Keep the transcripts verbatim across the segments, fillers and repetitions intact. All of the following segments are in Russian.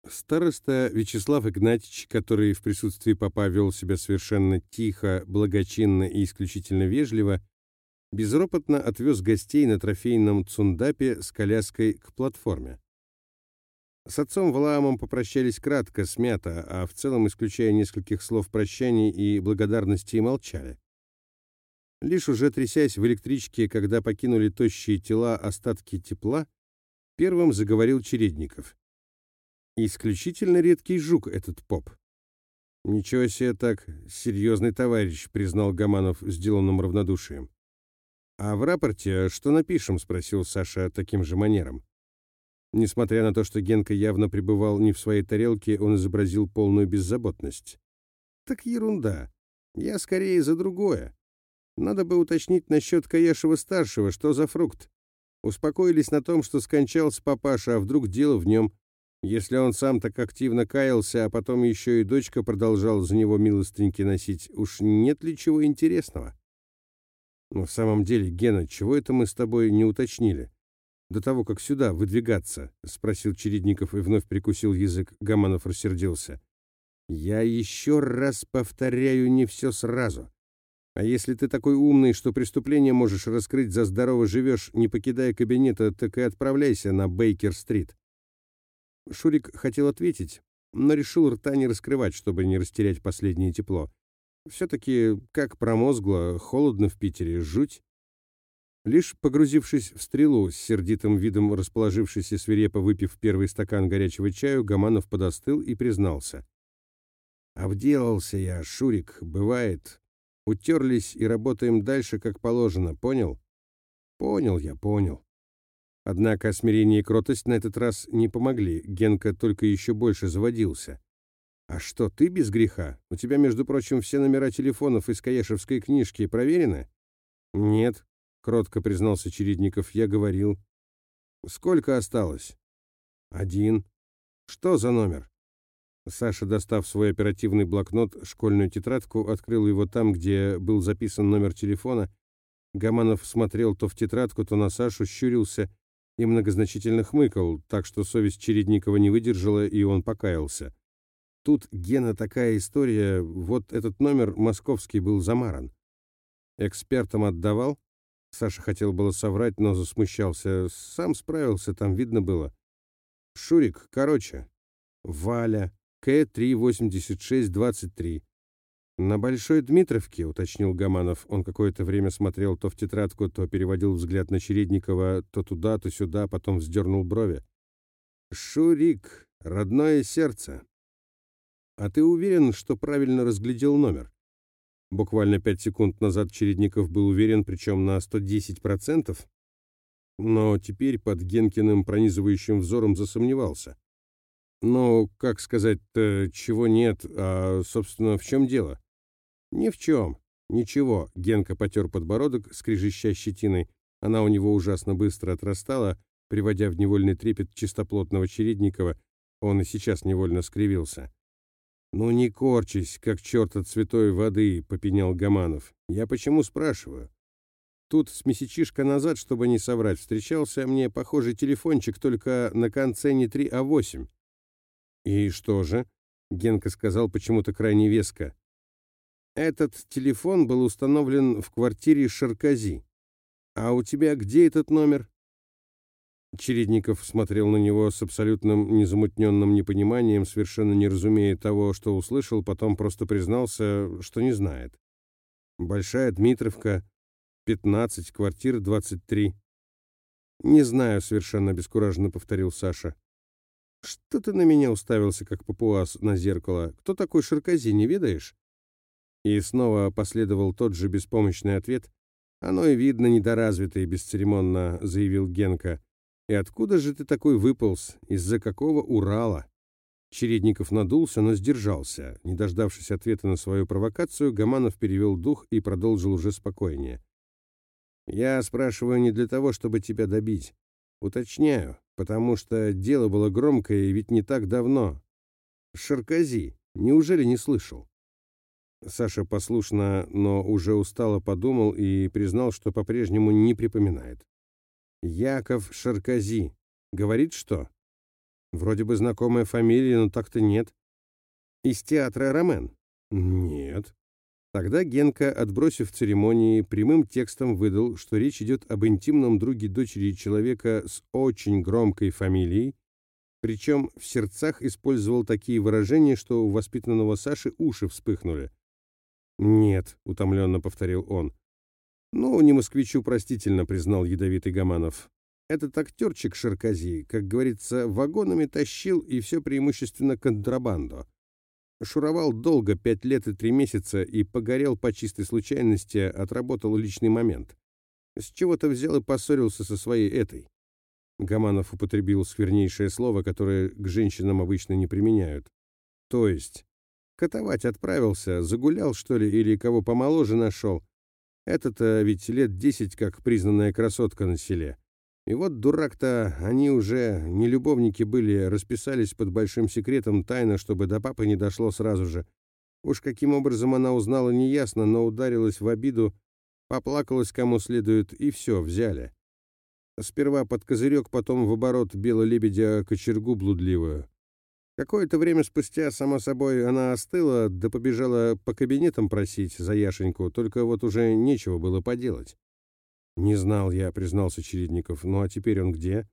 Староста Вячеслав Игнатьич, который в присутствии попа вел себя совершенно тихо, благочинно и исключительно вежливо, безропотно отвез гостей на трофейном цундапе с коляской к платформе. С отцом Валаамом попрощались кратко, смято, а в целом, исключая нескольких слов прощаний и благодарности, и молчали. Лишь уже трясясь в электричке, когда покинули тощие тела остатки тепла, первым заговорил Чередников. Исключительно редкий жук этот поп. Ничего себе так, серьезный товарищ, признал Гаманов сделанным равнодушием. А в рапорте что напишем, спросил Саша таким же манером. Несмотря на то, что Генка явно пребывал не в своей тарелке, он изобразил полную беззаботность. Так ерунда. Я скорее за другое. Надо бы уточнить насчет Каяшева-старшего, что за фрукт. Успокоились на том, что скончался папаша, а вдруг дело в нем. Если он сам так активно каялся, а потом еще и дочка продолжала за него милостыньки носить, уж нет ли чего интересного? Но в самом деле, Гена, чего это мы с тобой не уточнили? До того, как сюда выдвигаться, спросил Чередников и вновь прикусил язык. Гаманов рассердился. Я еще раз повторяю, не все сразу. А если ты такой умный, что преступление можешь раскрыть за здорово живешь, не покидая кабинета, так и отправляйся на Бейкер-стрит. Шурик хотел ответить, но решил рта не раскрывать, чтобы не растерять последнее тепло. Все-таки, как промозгло, холодно в Питере, жуть. Лишь погрузившись в стрелу, с сердитым видом расположившийся свирепо выпив первый стакан горячего чаю, Гаманов подостыл и признался. «Обделался я, Шурик, бывает. Утерлись и работаем дальше, как положено, понял?» «Понял я, понял». Однако смирение и кротость на этот раз не помогли, Генка только еще больше заводился. «А что, ты без греха? У тебя, между прочим, все номера телефонов из Каяшевской книжки проверены?» «Нет», — кротко признался Чередников, — «я говорил». «Сколько осталось?» «Один». «Что за номер?» Саша, достав свой оперативный блокнот, школьную тетрадку, открыл его там, где был записан номер телефона. Гаманов смотрел то в тетрадку, то на Сашу, щурился и многозначительно хмыкал, так что совесть Чередникова не выдержала, и он покаялся. Тут, Гена, такая история, вот этот номер московский был замаран. Экспертам отдавал? Саша хотел было соврать, но засмущался. Сам справился, там видно было. Шурик, короче. Валя, К три восемьдесят шесть двадцать три. «На Большой Дмитровке», — уточнил Гаманов. Он какое-то время смотрел то в тетрадку, то переводил взгляд на Чередникова, то туда, то сюда, потом вздернул брови. «Шурик, родное сердце. А ты уверен, что правильно разглядел номер?» Буквально пять секунд назад Чередников был уверен, причем на сто десять процентов, но теперь под Генкиным пронизывающим взором засомневался. «Ну, как сказать-то, чего нет, а, собственно, в чем дело?» «Ни в чем. Ничего», — Генка потер подбородок, скрежеща щетиной. Она у него ужасно быстро отрастала, приводя в невольный трепет чистоплотного Чередникова. Он и сейчас невольно скривился. «Ну не корчись, как черт от святой воды», — попенял Гаманов. «Я почему спрашиваю? Тут с месячишка назад, чтобы не соврать, встречался мне похожий телефончик, только на конце не три, а восемь». «И что же?» — Генка сказал почему-то крайне веско. «Этот телефон был установлен в квартире Шаркози. А у тебя где этот номер?» Чередников смотрел на него с абсолютным незамутненным непониманием, совершенно не разумея того, что услышал, потом просто признался, что не знает. «Большая Дмитровка, пятнадцать, квартира двадцать три». «Не знаю», — совершенно обескураженно повторил Саша. «Что ты на меня уставился, как папуас на зеркало? Кто такой Шаркози, не ведаешь?» И снова последовал тот же беспомощный ответ. «Оно и видно недоразвитое», — бесцеремонно заявил Генка. «И откуда же ты такой выполз? Из-за какого Урала?» Чередников надулся, но сдержался. Не дождавшись ответа на свою провокацию, Гаманов перевел дух и продолжил уже спокойнее. «Я спрашиваю не для того, чтобы тебя добить. Уточняю, потому что дело было громкое, и ведь не так давно. Шаркози, неужели не слышал?» Саша послушно, но уже устало подумал и признал, что по-прежнему не припоминает. «Яков Шаркози. Говорит, что?» Вроде бы знакомая фамилия, но так-то нет. Из театра «Ромен»? Нет. Тогда Генка, отбросив церемонии, прямым текстом выдал, что речь идет об интимном друге дочери человека с очень громкой фамилией, причем в сердцах использовал такие выражения, что у воспитанного Саши уши вспыхнули. «Нет», — утомленно повторил он. «Ну, не москвичу простительно», — признал ядовитый Гаманов. «Этот актерчик Шаркози, как говорится, вагонами тащил, и все преимущественно контрабанду. Шуровал долго, пять лет и три месяца, и погорел по чистой случайности, отработал личный момент. С чего-то взял и поссорился со своей этой». Гаманов употребил сквернейшее слово, которое к женщинам обычно не применяют. «То есть, катовать отправился, загулял, что ли, или кого помоложе нашел? Это-то ведь лет десять, как признанная красотка на селе. И вот дурак-то, они уже не любовники были, расписались под большим секретом тайно, чтобы до папы не дошло сразу же. Уж каким образом она узнала, неясно, но ударилась в обиду, поплакалась кому следует, и все, взяли. Сперва под козырек, потом в оборот бело-лебедя кочергу блудливую. Какое-то время спустя, само собой, она остыла, да побежала по кабинетам просить за Яшеньку, только вот уже нечего было поделать. «Не знал я», — признался Чередников. «Ну а теперь он где?»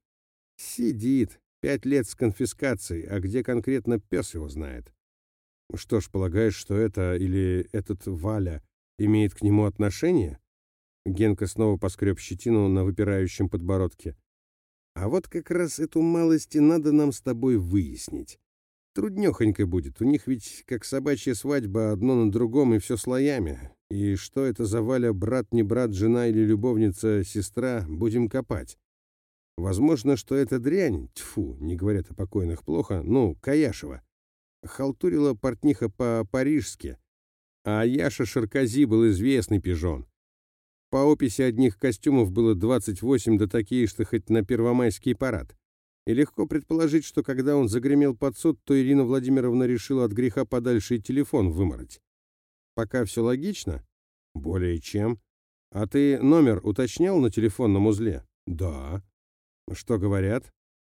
«Сидит. Пять лет с конфискацией, а где конкретно, пес его знает». «Что ж, полагаешь, что это или этот Валя имеет к нему отношение?» Генка снова поскреб щетину на выпирающем подбородке. «А вот как раз эту малость и надо нам с тобой выяснить. Труднёхонько будет, у них ведь как собачья свадьба, одно на другом и все слоями. И что это за Валя, брат, не брат, жена или любовница, сестра, будем копать. Возможно, что эта дрянь, тьфу, не говорят о покойных плохо, ну, Каяшева, халтурила портниха по-парижски, а Яша Шаркози был известный пижон. По описи одних костюмов было двадцать восемь, да такие, что хоть на первомайский парад. И легко предположить, что когда он загремел под суд, то Ирина Владимировна решила от греха подальше и телефон вымороть. Пока все логично? Более чем. А ты номер уточнял на телефонном узле? Да. Что говорят?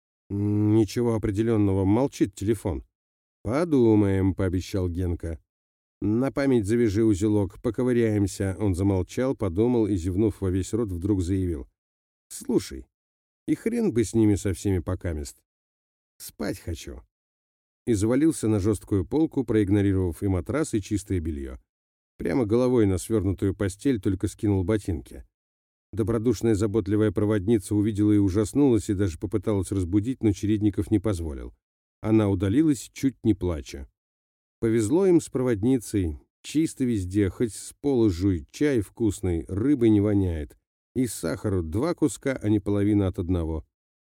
Ничего определенного, молчит телефон. Подумаем, пообещал Генка. На память завяжи узелок, поковыряемся. Он замолчал, подумал и, зевнув во весь рот, вдруг заявил. Слушай, и хрен бы с ними со всеми покамест. Спать хочу. И завалился на жесткую полку, проигнорировав и матрас, и чистое белье. Прямо головой на свернутую постель, только скинул ботинки. Добродушная заботливая проводница увидела и ужаснулась, и даже попыталась разбудить, но Чередников не позволил. Она удалилась, чуть не плача. Повезло им с проводницей. Чисто везде, хоть с пола жуй, чай вкусный, рыбы не воняет. И сахару два куска, а не половина от одного.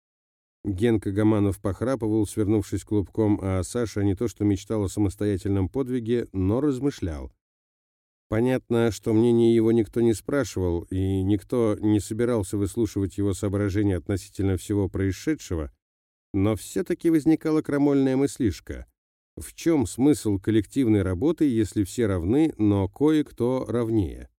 Генка Гаманов похрапывал, свернувшись клубком, а Саша не то что мечтал о самостоятельном подвиге, но размышлял. Понятно, что мнение его никто не спрашивал, и никто не собирался выслушивать его соображения относительно всего происшедшего, но все-таки возникала крамольная мыслишка. В чем смысл коллективной работы, если все равны, но кое-кто равнее?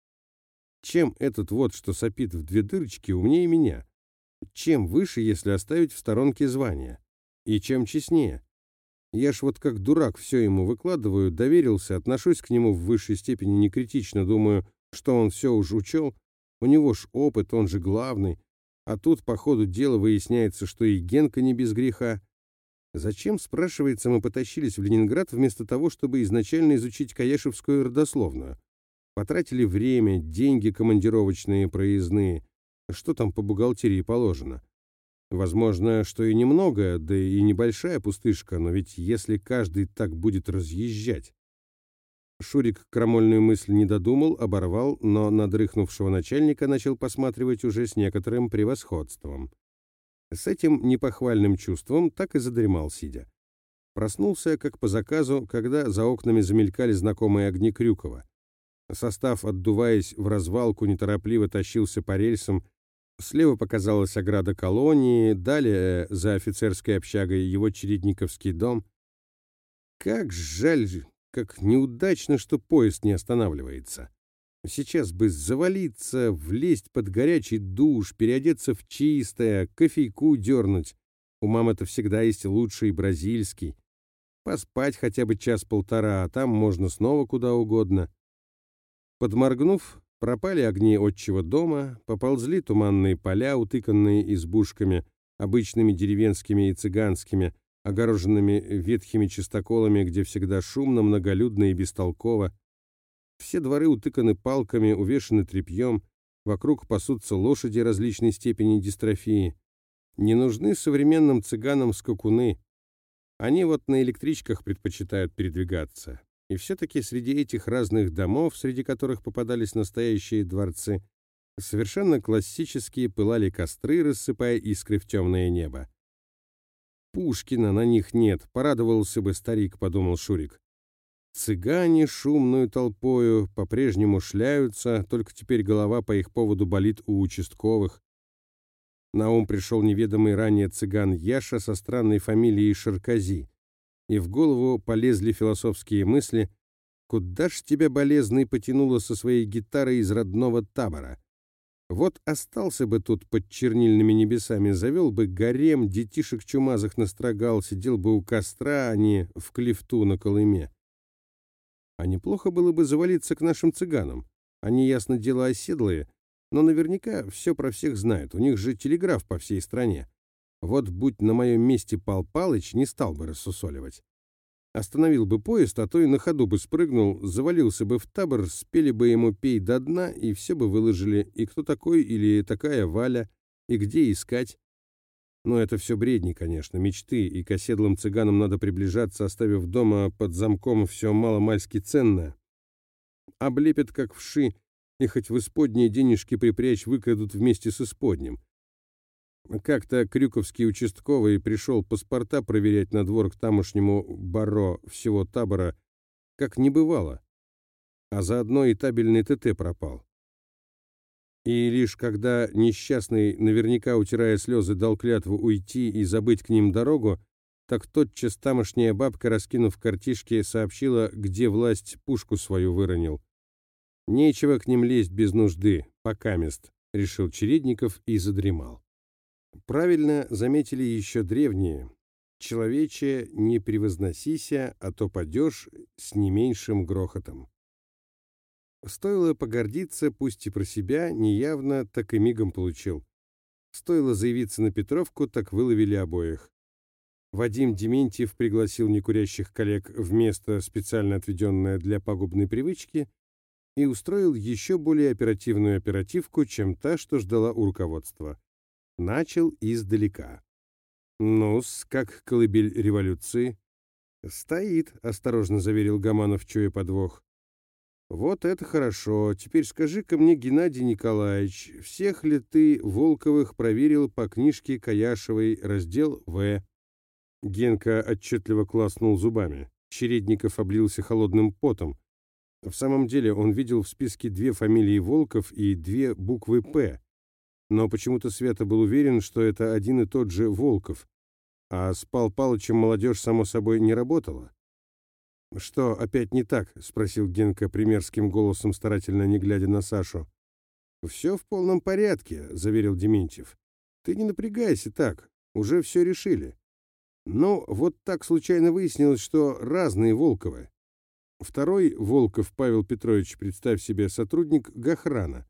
Чем этот вот, что сопит в две дырочки, умнее меня? Чем выше, если оставить в сторонке звания? И чем честнее? Я ж вот как дурак все ему выкладываю, доверился, отношусь к нему в высшей степени некритично, думаю, что он все уж учел, у него ж опыт, он же главный, а тут по ходу дела выясняется, что и Генка не без греха. Зачем, спрашивается, мы потащились в Ленинград вместо того, чтобы изначально изучить Каяшевскую родословную? Потратили время, деньги командировочные, проездные. Что там по бухгалтерии положено? Возможно, что и немного, да и небольшая пустышка, но ведь если каждый так будет разъезжать... Шурик крамольную мысль не додумал, оборвал, но на дрыхнувшего начальника начал посматривать уже с некоторым превосходством. С этим непохвальным чувством так и задремал, сидя. Проснулся, как по заказу, когда за окнами замелькали знакомые огни Крюкова. Состав, отдуваясь в развалку, неторопливо тащился по рельсам. Слева показалась ограда колонии, далее, за офицерской общагой, его чередниковский дом. Как жаль, как неудачно, что поезд не останавливается. Сейчас бы завалиться, влезть под горячий душ, переодеться в чистое, кофейку дернуть. У мамы-то всегда есть лучший бразильский. Поспать хотя бы час-полтора, а там можно снова куда угодно. Подморгнув, пропали огни отчего дома, поползли туманные поля, утыканные избушками, обычными деревенскими и цыганскими, огороженными ветхими чистоколами, где всегда шумно, многолюдно и бестолково. Все дворы утыканы палками, увешаны тряпьем, вокруг пасутся лошади различной степени дистрофии. Не нужны современным цыганам скакуны. Они вот на электричках предпочитают передвигаться. И все-таки среди этих разных домов, среди которых попадались настоящие дворцы, совершенно классические пылали костры, рассыпая искры в темное небо. Пушкина на них нет, порадовался бы старик, подумал Шурик. Цыгане шумную толпою по-прежнему шляются, только теперь голова по их поводу болит у участковых. На ум пришел неведомый ранее цыган Яша со странной фамилией Шаркози, и в голову полезли философские мысли: куда ж тебя, болезный, потянуло со своей гитарой из родного табора? Вот остался бы тут под чернильными небесами, завел бы гарем, детишек чумазых настрогал, сидел бы у костра, а не в клифту на Колыме. А неплохо было бы завалиться к нашим цыганам. Они, ясно дело, оседлые, но наверняка все про всех знают, у них же телеграф по всей стране. Вот будь на моем месте Пал Палыч, не стал бы рассусоливать. Остановил бы поезд, а то и на ходу бы спрыгнул, завалился бы в табор, спели бы ему «Пей до дна», и все бы выложили, и кто такой или такая Валя, и где искать. Но это все бредни, конечно, мечты, и к оседлым цыганам надо приближаться, оставив дома под замком все маломальски ценное. Облепят, как вши, и хоть в исподние денежки припрячь, выкрадут вместе с исподним. Как-то крюковский участковый пришел паспорта проверять на двор к тамошнему баро всего табора, как не бывало, а заодно и табельный ТТ пропал. И лишь когда несчастный, наверняка утирая слезы, дал клятву уйти и забыть к ним дорогу, так тотчас тамошняя бабка, раскинув картишки, сообщила, где власть пушку свою выронил. Нечего к ним лезть без нужды, покамест, решил Чередников и задремал. Правильно заметили еще древние: человече, не превозносися, а то падешь с не меньшим грохотом. Стоило погордиться, пусть и про себя, неявно, так и мигом получил. Стоило заявиться на Петровку, так выловили обоих. Вадим Дементьев пригласил некурящих коллег в место, специально отведенное для пагубной привычки, и устроил еще более оперативную оперативку, чем та, что ждала у руководства. Начал издалека. «Ну-с, как колыбель революции?» «Стоит», — осторожно заверил Гаманов, чуя подвох. «Вот это хорошо. Теперь скажи-ка мне, Геннадий Николаевич, всех ли ты Волковых проверил по книжке Каяшевой, раздел В?» Генка отчетливо клацнул зубами. Чередников облился холодным потом. В самом деле он видел в списке две фамилии Волков и две буквы «П». Но почему-то Света был уверен, что это один и тот же Волков. А с Пал Палычем молодежь, само собой, не работала. «Что опять не так?» — спросил Генка примерским голосом, старательно не глядя на Сашу. «Все в полном порядке», — заверил Дементьев. «Ты не напрягайся так, уже все решили. Но вот так случайно выяснилось, что разные Волковы. Второй Волков Павел Петрович, представь себе, сотрудник Гохрана.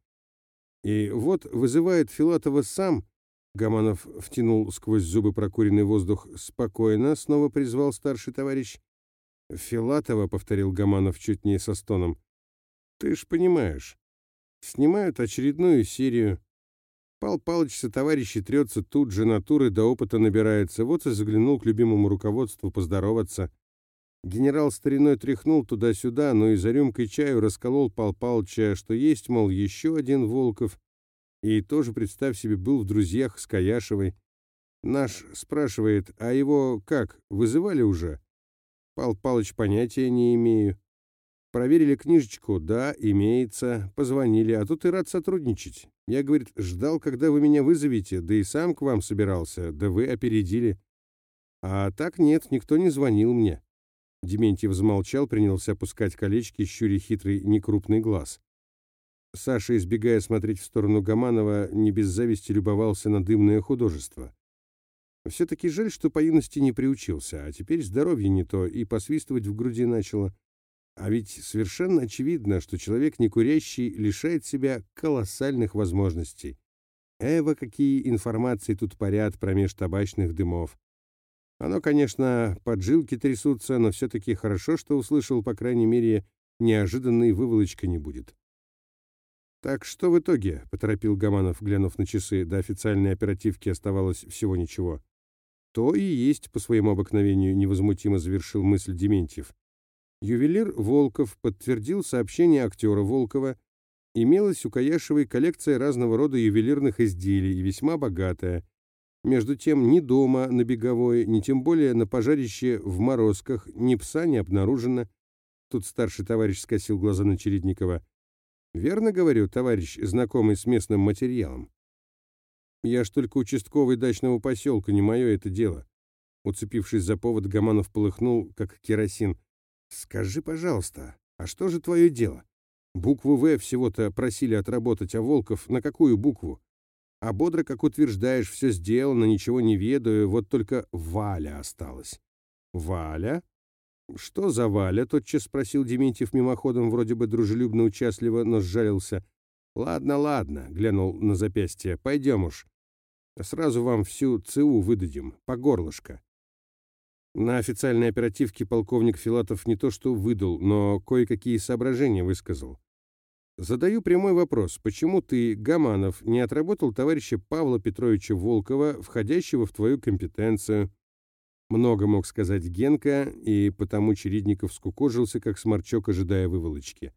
И вот вызывает Филатова сам». Гаманов втянул сквозь зубы прокуренный воздух. «Спокойно», — снова призвал старший товарищ. «Филатова», — повторил Гаманов чуть не со стоном. «Ты ж понимаешь, снимают очередную серию. Пал Палыч со товарищи трется тут же, натуры до опыта набирается. Вот и заглянул к любимому руководству поздороваться. Генерал стариной тряхнул туда-сюда, но и за рюмкой чаю расколол Пал Палыча, что есть, мол, еще один Волков. И тоже, представь себе, был в друзьях с Каяшевой. Наш спрашивает, а его как, вызывали уже? Пал Палыч, понятия не имею. Проверили книжечку, да, имеется. Позвонили, а тут и рад сотрудничать. Я, говорит, ждал, когда вы меня вызовете, да и сам к вам собирался, да вы опередили. А так нет, никто не звонил мне». Дементьев замолчал, принялся пускать колечки, щуря хитрый некрупный глаз. Саша, избегая смотреть в сторону Гаманова, не без зависти любовался на дымное художество. Все-таки жаль, что по юности не приучился, а теперь здоровье не то, и посвистывать в груди начало. А ведь совершенно очевидно, что человек некурящий лишает себя колоссальных возможностей. Эва, какие информации тут парят промеж табачных дымов. Оно, конечно, поджилки трясутся, но все-таки хорошо, что услышал, по крайней мере, неожиданной выволочка не будет. «Так что в итоге?» — поторопил Гаманов, глянув на часы. До официальной оперативки оставалось всего ничего. «То и есть, по своему обыкновению», — невозмутимо завершил мысль Дементьев. Ювелир Волков подтвердил сообщение актера Волкова. Имелась у Каяшевой коллекция разного рода ювелирных изделий, и весьма богатая. Между тем, ни дома на Беговой, ни тем более на пожарище в Морозках ни пса не обнаружено. Тут старший товарищ скосил глаза на Чередникова. «Верно говорю, товарищ, знакомый с местным материалом?» «Я ж только участковый дачного поселка, не мое это дело». Уцепившись за повод, Гаманов полыхнул, как керосин. «Скажи, пожалуйста, а что же твое дело? Букву «В» всего-то просили отработать, а Волков на какую букву? А бодро, как утверждаешь, все сделано, ничего не ведаю, вот только Валя осталась». «Валя? Что за Валя?» — тотчас спросил Дементьев мимоходом, вроде бы дружелюбно-участливо, но сжалился. «Ладно, ладно», — глянул на запястье, — «пойдем уж. Сразу вам всю ЦУ выдадим, по горлышко». На официальной оперативке полковник Филатов не то что выдал, но кое-какие соображения высказал. «Задаю прямой вопрос. Почему ты, Гаманов, не отработал товарища Павла Петровича Волкова, входящего в твою компетенцию?» Много мог сказать Генка, и потому Чередников скукожился, как сморчок, ожидая выволочки.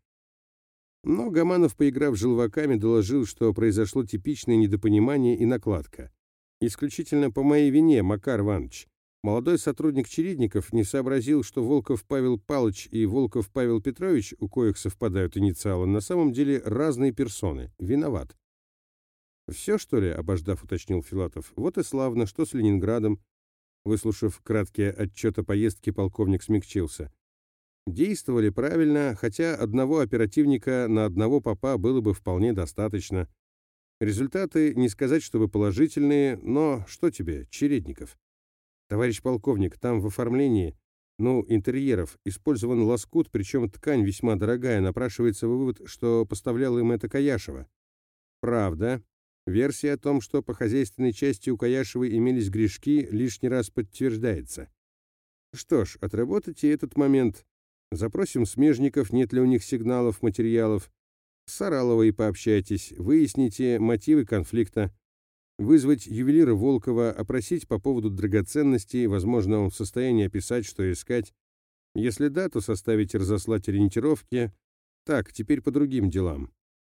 Но Гаманов, поиграв желваками, доложил, что произошло типичное недопонимание и накладка. «Исключительно по моей вине, Макар Иванович. Молодой сотрудник Чередников не сообразил, что Волков Павел Павлович и Волков Павел Петрович, у коих совпадают инициалы, на самом деле разные персоны. Виноват». «Все, что ли?» — обождав, уточнил Филатов. «Вот и славно. Что с Ленинградом?» Выслушав краткие отчет о поездке, полковник смягчился. «Действовали правильно, хотя одного оперативника на одного попа было бы вполне достаточно. Результаты, не сказать, чтобы положительные, но что тебе, Чередников? Товарищ полковник, там в оформлении, ну, интерьеров, использован лоскут, причем ткань весьма дорогая, напрашивается вывод, что поставляла им это Каяшева». «Правда. Версия о том, что по хозяйственной части у Каяшевой имелись грешки, лишний раз подтверждается. Что ж, отработайте этот момент. Запросим смежников, нет ли у них сигналов, материалов. С Сараловой пообщайтесь, выясните мотивы конфликта. Вызвать ювелира Волкова, опросить по поводу драгоценностей, возможно, он в состоянии описать, что искать. Если да, то составить и разослать ориентировки. Так, теперь по другим делам».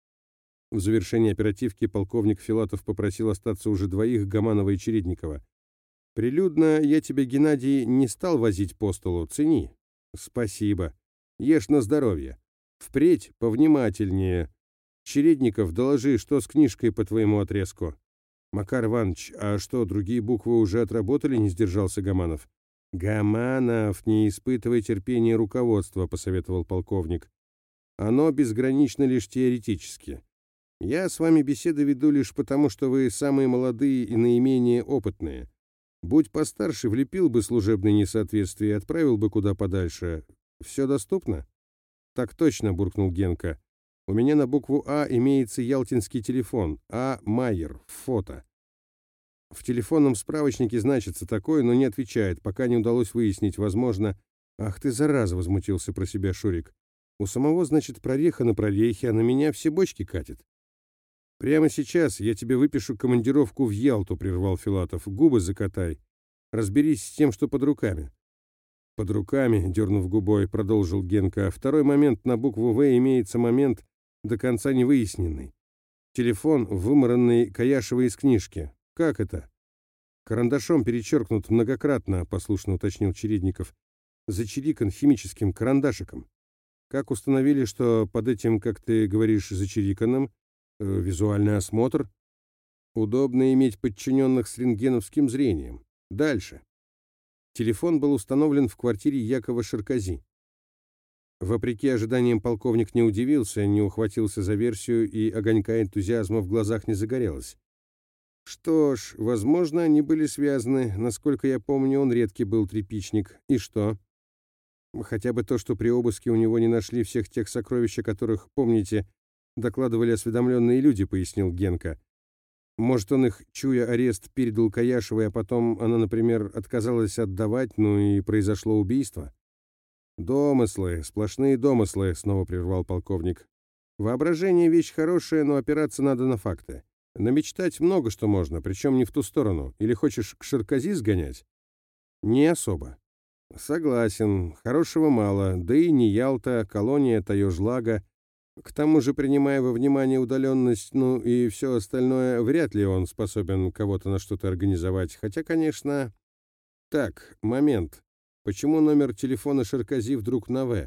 В завершении оперативки полковник Филатов попросил остаться уже двоих, Гаманова и Чередникова. «Прилюдно я тебя, Геннадий, не стал возить по столу, цени». «Спасибо. Ешь на здоровье. Впредь повнимательнее. Чередников, доложи, что с книжкой по твоему отрезку». «Макар Иванович, а что, другие буквы уже отработали?» — не сдержался Гаманов. «Гаманов, не испытывай терпения руководства», — посоветовал полковник. «Оно безгранично лишь теоретически. Я с вами беседы веду лишь потому, что вы самые молодые и наименее опытные. Будь постарше, влепил бы служебное несоответствие и отправил бы куда подальше. Все доступно?» «Так точно», — буркнул Генка. «У меня на букву «А» имеется ялтинский телефон. А. Майер. Фото. В телефонном справочнике значится такое, но не отвечает, пока не удалось выяснить, возможно...» «Ах ты, зараза!» — возмутился про себя Шурик. «У самого, значит, прореха на прорехе, а на меня все бочки катит». «Прямо сейчас я тебе выпишу командировку в Ялту», — прервал Филатов. «Губы закатай. Разберись с тем, что под руками». «Под руками», — дернув губой, продолжил Генка. «Второй момент на букву «В» имеется момент, до конца не выясненный. Телефон, вымаранный Каяшевой из книжки. Как это?» «Карандашом перечеркнут многократно», — послушно уточнил Чередников. «Зачирикан химическим карандашиком. Как установили, что под этим, как ты говоришь, зачириканом, э, визуальный осмотр? Удобно иметь подчиненных с рентгеновским зрением. Дальше. Телефон был установлен в квартире Якова Шаркози. Вопреки ожиданиям, полковник не удивился, не ухватился за версию, и огонька энтузиазма в глазах не загорелось. Что ж, возможно, они были связаны. Насколько я помню, он редкий был тряпичник. И что? Хотя бы то, что при обыске у него не нашли всех тех сокровищ, о которых, помните, докладывали осведомленные люди, пояснил Генка. Может, он их, чуя арест, передал Каяшевой, а потом она, например, отказалась отдавать, ну и произошло убийство? «Домыслы, сплошные домыслы», — снова прервал полковник. «Воображение — вещь хорошая, но опираться надо на факты. Намечтать много что можно, причем не в ту сторону. Или хочешь к Ширкози сгонять?» «Не особо». «Согласен, хорошего мало, да и не Ялта, колония Тайожлага. К тому же, принимая во внимание удаленность, ну и все остальное, вряд ли он способен кого-то на что-то организовать. Хотя, конечно... Так, момент. Почему номер телефона Ширкози вдруг на «В»?»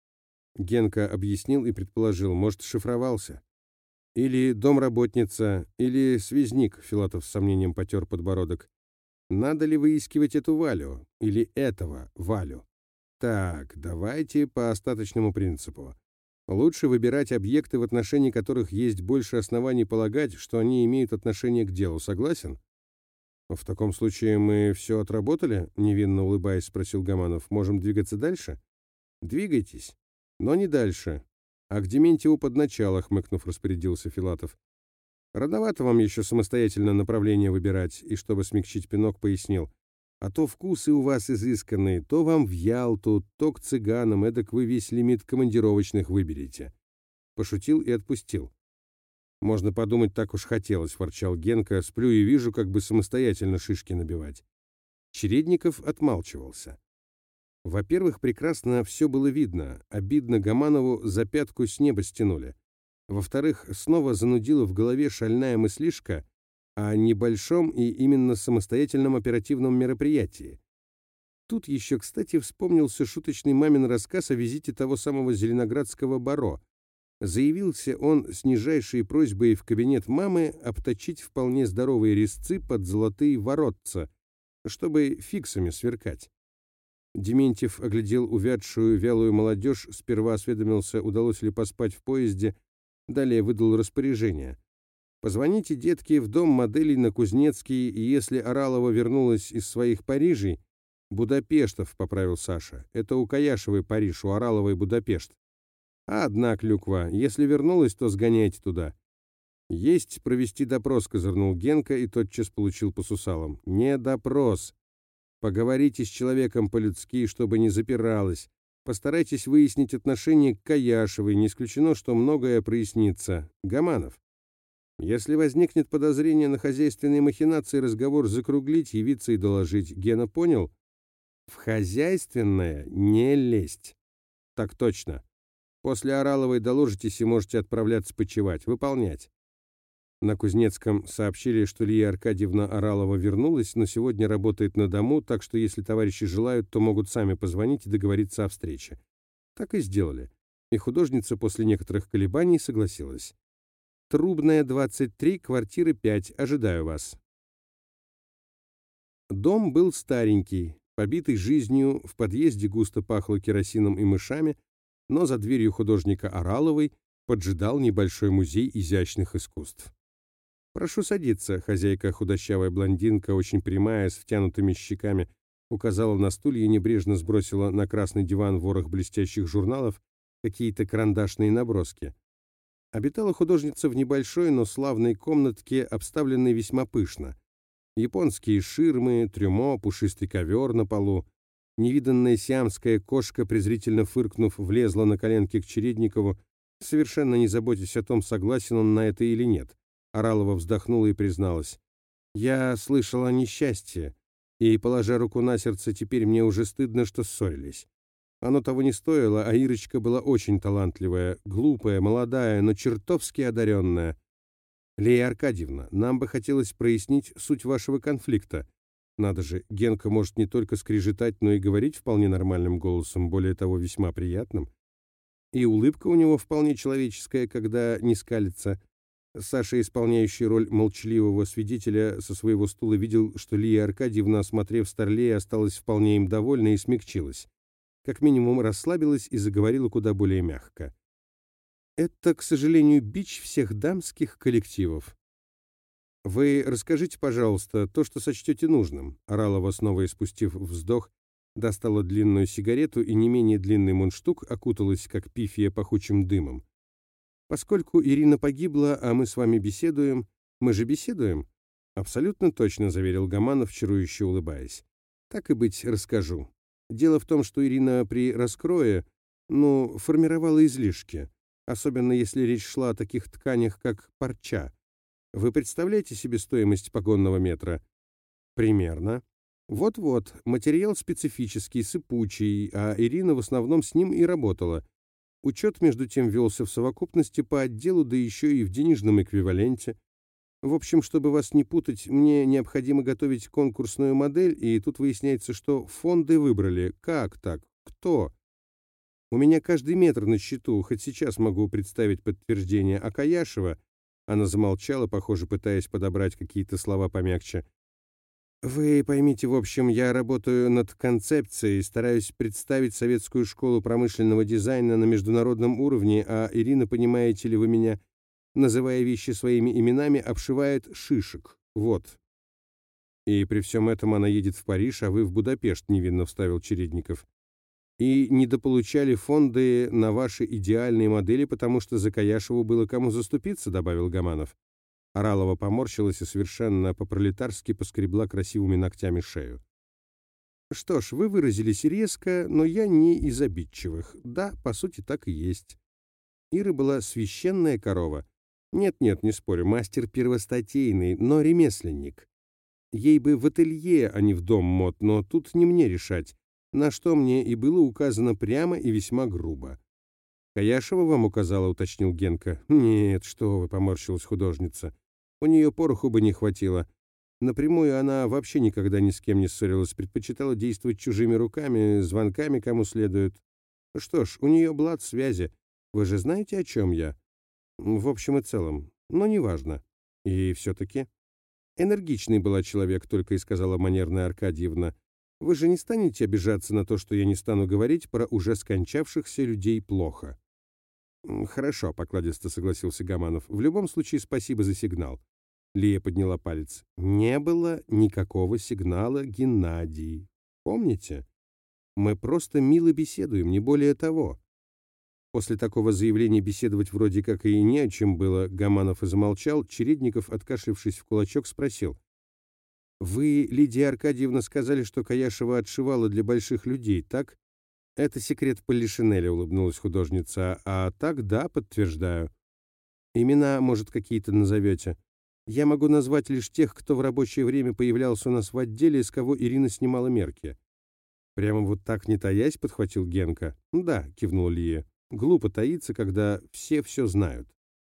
Генка объяснил и предположил, может, шифровался. Или домработница, или связник, Филатов с сомнением потер подбородок. Надо ли выискивать эту Валю? Или этого Валю? Так, давайте по остаточному принципу. Лучше выбирать объекты, в отношении которых есть больше оснований полагать, что они имеют отношение к делу. Согласен? В таком случае мы все отработали? Невинно улыбаясь, спросил Гаманов. Можем двигаться дальше? Двигайтесь, но не дальше. А к Дементьеву под начало, хмыкнув, распорядился Филатов. Рановато вам еще самостоятельно направление выбирать, и чтобы смягчить пинок, пояснил. А то вкусы у вас изысканные, то вам в Ялту, то к цыганам, эдак вы весь лимит командировочных выберете. Пошутил и отпустил. Можно подумать, так уж хотелось, ворчал Генка, сплю и вижу, как бы самостоятельно шишки набивать. Чередников отмалчивался. Во-первых, прекрасно все было видно, обидно Гаманову за пятку с неба стянули. Во-вторых, снова занудила в голове шальная мыслишка о небольшом и именно самостоятельном оперативном мероприятии. Тут еще, кстати, вспомнился шуточный мамин рассказ о визите того самого зеленоградского баро. Заявился он с нижайшей просьбой в кабинет мамы обточить вполне здоровые резцы под золотые воротца, чтобы фиксами сверкать. Дементьев оглядел увядшую вялую молодежь, сперва осведомился, удалось ли поспать в поезде, далее выдал распоряжение. «Позвоните, детки, в дом моделей на Кузнецкий, и если Оралова вернулась из своих Парижей...» «Будапештов», — поправил Саша. «Это у Каяшевой Париж, у Ораловой Будапешт». «А одна клюква. Если вернулась, то сгоняйте туда». «Есть провести допрос», — козырнул Генка и тотчас получил по сусалам. «Не допрос. Поговорите с человеком по-людски, чтобы не запиралась. Постарайтесь выяснить отношение к Каяшевой, не исключено, что многое прояснится. Гаманов. Если возникнет подозрение на хозяйственные махинации, разговор закруглить, явиться и доложить. Гена понял? В хозяйственное не лезть. Так точно. После Ораловой доложитесь и можете отправляться почевать. Выполнять. На Кузнецком сообщили, что Лия Аркадьевна Оралова вернулась, но сегодня работает на дому, так что если товарищи желают, то могут сами позвонить и договориться о встрече. Так и сделали. И художница после некоторых колебаний согласилась. Трубная, двадцать три, квартиры пять. Ожидаю вас. Дом был старенький, побитый жизнью, в подъезде густо пахло керосином и мышами, но за дверью художника Ораловой поджидал небольшой музей изящных искусств. «Прошу садиться», — хозяйка, худощавая блондинка, очень прямая, с втянутыми щеками, указала на стулья и небрежно сбросила на красный диван ворох блестящих журналов, какие-то карандашные наброски. Обитала художница в небольшой, но славной комнатке, обставленной весьма пышно. Японские ширмы, трюмо, пушистый ковер на полу. Невиданная сиамская кошка, презрительно фыркнув, влезла на коленки к Чередникову, совершенно не заботясь о том, согласен он на это или нет. Оралова вздохнула и призналась. «Я слышала о несчастье, и, положа руку на сердце, теперь мне уже стыдно, что ссорились. Оно того не стоило, а Ирочка была очень талантливая, глупая, молодая, но чертовски одаренная. Лея Аркадьевна, нам бы хотелось прояснить суть вашего конфликта. Надо же, Генка может не только скрежетать, но и говорить вполне нормальным голосом, более того, весьма приятным. И улыбка у него вполне человеческая, когда не скалится». Саша, исполняющий роль молчаливого свидетеля, со своего стула видел, что Лия Аркадьевна, осмотрев Старлея, осталась вполне им довольна и смягчилась. Как минимум расслабилась и заговорила куда более мягко. «Это, к сожалению, бич всех дамских коллективов. «Вы расскажите, пожалуйста, то, что сочтете нужным». Аралова, снова испустив вздох, достала длинную сигарету и не менее длинный мундштук, окуталась, как пифия, пахучим дымом. «Поскольку Ирина погибла, а мы с вами беседуем...» «Мы же беседуем?» «Абсолютно точно», — заверил Гаманов, чарующе улыбаясь. «Так и быть, расскажу. Дело в том, что Ирина при раскрое, ну, формировала излишки, особенно если речь шла о таких тканях, как парча. Вы представляете себе стоимость погонного метра?» «Примерно». «Вот-вот, материал специфический, сыпучий, а Ирина в основном с ним и работала. Учет, между тем, велся в совокупности по отделу, да еще и в денежном эквиваленте. В общем, чтобы вас не путать, мне необходимо готовить конкурсную модель, и тут выясняется, что фонды выбрали. Как так? Кто? У меня каждый метр на счету, хоть сейчас могу представить подтверждение Акаяшева». Она замолчала, похоже, пытаясь подобрать какие-то слова помягче. «Вы поймите, в общем, я работаю над концепцией, стараюсь представить советскую школу промышленного дизайна на международном уровне, а Ирина, понимаете ли вы меня, называя вещи своими именами, обшивает шишек. Вот». «И при всем этом она едет в Париж, а вы в Будапешт», — невинно вставил Чередников. «И недополучали фонды на ваши идеальные модели, потому что за Каяшеву было кому заступиться», — добавил Гаманов. Аралова поморщилась и совершенно по-пролетарски поскребла красивыми ногтями шею. «Что ж, вы выразились резко, но я не из обидчивых. Да, по сути, так и есть. Ира была священная корова. Нет-нет, не спорю, мастер первостатейный, но ремесленник. Ей бы в ателье, а не в дом мод, но тут не мне решать, на что мне и было указано прямо и весьма грубо». «Каяшева вам указала», — уточнил Генка. «Нет, что вы», — поморщилась художница. «У нее пороху бы не хватило. Напрямую она вообще никогда ни с кем не ссорилась, предпочитала действовать чужими руками, звонками кому следует. Что ж, у нее блат связи. Вы же знаете, о чем я? В общем и целом. Но неважно. И все-таки...» «Энергичный была человек», — только и сказала манерная Аркадьевна. «Вы же не станете обижаться на то, что я не стану говорить про уже скончавшихся людей плохо?» «Хорошо», — покладисто согласился Гаманов. «В любом случае, спасибо за сигнал». Лия подняла палец. «Не было никакого сигнала, Геннадий. Помните? Мы просто мило беседуем, не более того». После такого заявления беседовать вроде как и не о чем было, Гаманов и замолчал. Чередников, откашлившись в кулачок, спросил. «Вы, Лидия Аркадьевна, сказали, что Каяшева отшивала для больших людей, так?» «Это секрет Полишинеля», — улыбнулась художница. «А так, да, подтверждаю». «Имена, может, какие-то назовете?» «Я могу назвать лишь тех, кто в рабочее время появлялся у нас в отделе, с кого Ирина снимала мерки». «Прямо вот так не таясь?» — подхватил Генка. «Да», — кивнул Лия. «Глупо таиться, когда все все знают».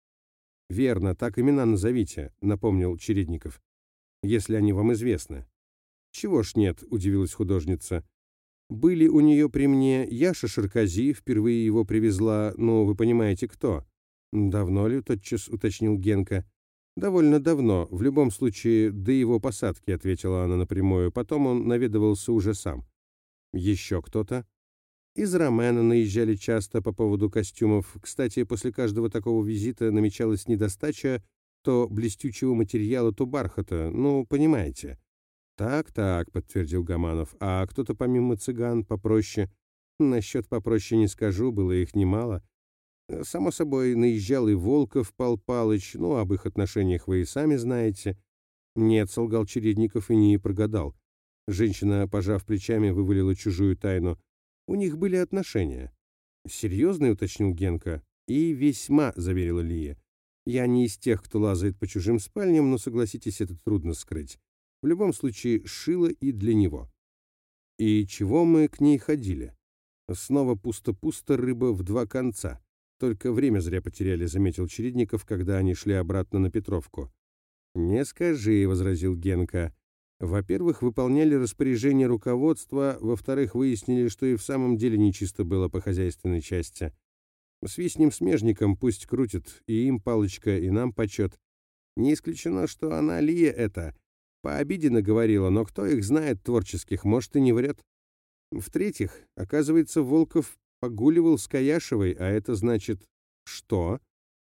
«Верно, так имена назовите», — напомнил Чередников. «Если они вам известны». «Чего ж нет?» — удивилась художница. «Были у нее при мне Яша Шаркози, впервые его привезла, ну, вы понимаете, кто». «Давно ли?» — тотчас уточнил Генка. «Довольно давно. В любом случае, до его посадки», — ответила она напрямую. «Потом он наведывался уже сам». «Еще кто-то?» «Из Ромена наезжали часто по поводу костюмов. Кстати, после каждого такого визита намечалась недостача то блестючего материала, то бархата. Ну, понимаете». «Так-так», — подтвердил Гаманов. «А кто-то помимо цыган попроще?» «Насчет попроще не скажу, было их немало. Само собой, наезжал и Волков Пал Палыч, ну, об их отношениях вы и сами знаете». «Нет», — солгал Чередников и не прогадал. Женщина, пожав плечами, вывалила чужую тайну. «У них были отношения». «Серьезные?» — уточнил Генка. «И весьма», — заверила Лия. «Я не из тех, кто лазает по чужим спальням, но, согласитесь, это трудно скрыть. В любом случае, шила и для него». «И чего мы к ней ходили?» «Снова пусто-пусто, рыба в два конца. Только время зря потеряли», — заметил Чередников, когда они шли обратно на Петровку. «Не скажи», — возразил Генка. «Во-первых, выполняли распоряжение руководства, во-вторых, выяснили, что и в самом деле нечисто было по хозяйственной части. Свистнем смежником, пусть крутит, и им палочка, и нам почет. Не исключено, что она, Лия, это, пообиденно говорила, но кто их знает творческих, может, и не врет. В-третьих, оказывается, Волков погуливал с Каяшевой, а это значит... Что?»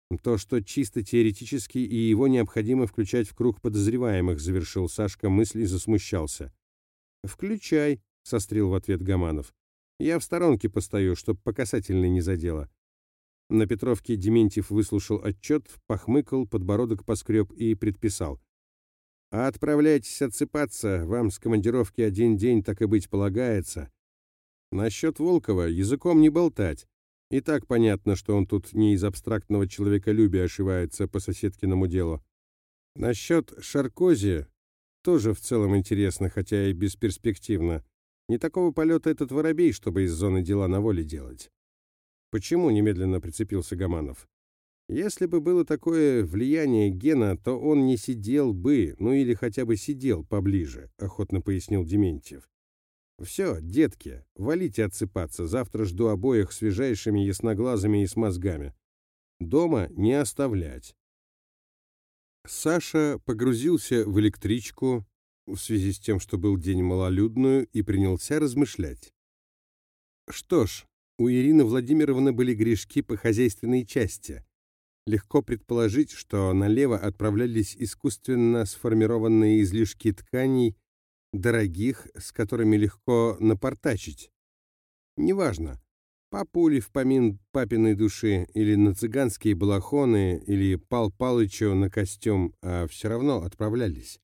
То, что чисто теоретически, и его необходимо включать в круг подозреваемых, завершил Сашка мысль и засмущался. «Включай», — сострил в ответ Гаманов. «Я в сторонке постою, чтоб по касательной не задело». На Петровке Дементьев выслушал отчет, похмыкал, подбородок поскреб и предписал. «А отправляйтесь отсыпаться, вам с командировки один день, так и быть, полагается. Насчет Волкова языком не болтать. И так понятно, что он тут не из абстрактного человеколюбия ошивается по соседкиному делу. Насчет Шаркози тоже в целом интересно, хотя и бесперспективно. Не такого полета этот воробей, чтобы из зоны дела на воле делать». «Почему?» — немедленно прицепился Гаманов. «Если бы было такое влияние гена, то он не сидел бы, ну или хотя бы сидел поближе», — охотно пояснил Дементьев. «Все, детки, валите отсыпаться, завтра жду обоих свежайшими ясноглазыми и с мозгами. Дома не оставлять». Саша погрузился в электричку в связи с тем, что был день малолюдную, и принялся размышлять. Что ж, у Ирины Владимировны были грешки по хозяйственной части. Легко предположить, что налево отправлялись искусственно сформированные излишки тканей, дорогих, с которыми легко напортачить. Неважно, папули в помин папиной души, или на цыганские балахоны, или Пал Палычу на костюм, а все равно отправлялись.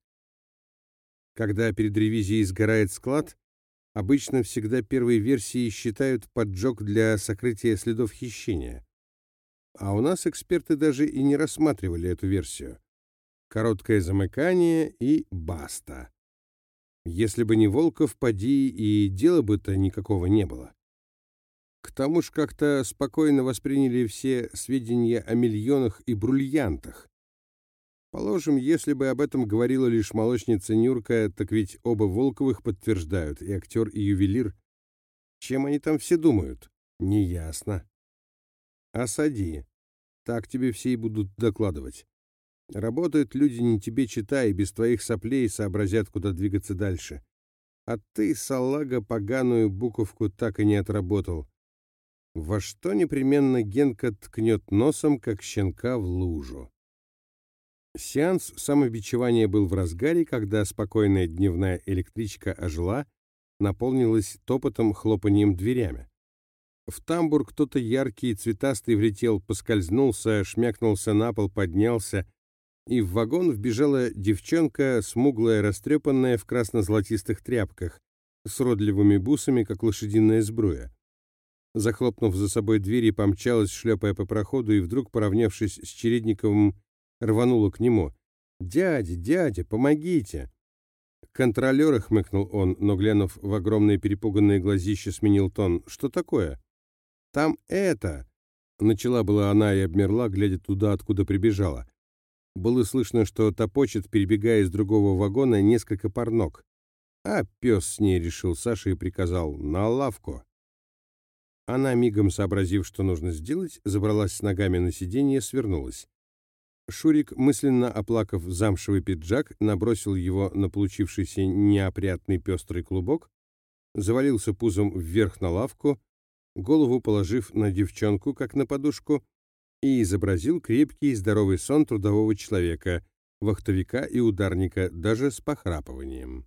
Когда перед ревизией сгорает склад, обычно всегда первой версией считают поджог для сокрытия следов хищения. А у нас эксперты даже и не рассматривали эту версию. Короткое замыкание и баста. Если бы не Волков, поди, и дела бы-то никакого не было. К тому ж как-то спокойно восприняли все сведения о миллионах и бриллиантах. Положим, если бы об этом говорила лишь молочница Нюрка, так ведь оба Волковых подтверждают, и актер, и ювелир. Чем они там все думают? Неясно. Осади. Так тебе все и будут докладывать. Работают люди не тебе читай, без твоих соплей сообразят, куда двигаться дальше. А ты, салага, поганую буковку так и не отработал. Во что непременно Генка ткнет носом, как щенка в лужу. Сеанс самобичевания был в разгаре, когда спокойная дневная электричка ожила, наполнилась топотом, хлопаньем дверями. В тамбур кто-то яркий и цветастый влетел, поскользнулся, шмякнулся на пол, поднялся, и в вагон вбежала девчонка, смуглая, растрепанная, в красно-золотистых тряпках, с родливыми бусами, как лошадиная сбруя. Захлопнув за собой дверь, и помчалась, шлепая по проходу, и вдруг, поравнявшись с Чередниковым, рванула к нему. «Дядя, дядя, помогите!» «Контролеры», — хмыкнул он, но, глянув в огромные перепуганные глазища, сменил тон. «Что такое?» «Там это...» — начала была она и обмерла, глядя туда, откуда прибежала. Было слышно, что топочет, перебегая из другого вагона, несколько пар ног. «А пес с ней», — решил Саша и приказал, — «на лавку». Она, мигом сообразив, что нужно сделать, забралась с ногами на сиденье, свернулась. Шурик, мысленно оплакав замшевый пиджак, набросил его на получившийся неопрятный пестрый клубок, завалился пузом вверх на лавку, голову положив на девчонку, как на подушку, и изобразил крепкий и здоровый сон трудового человека, вахтовика и ударника, даже с похрапыванием.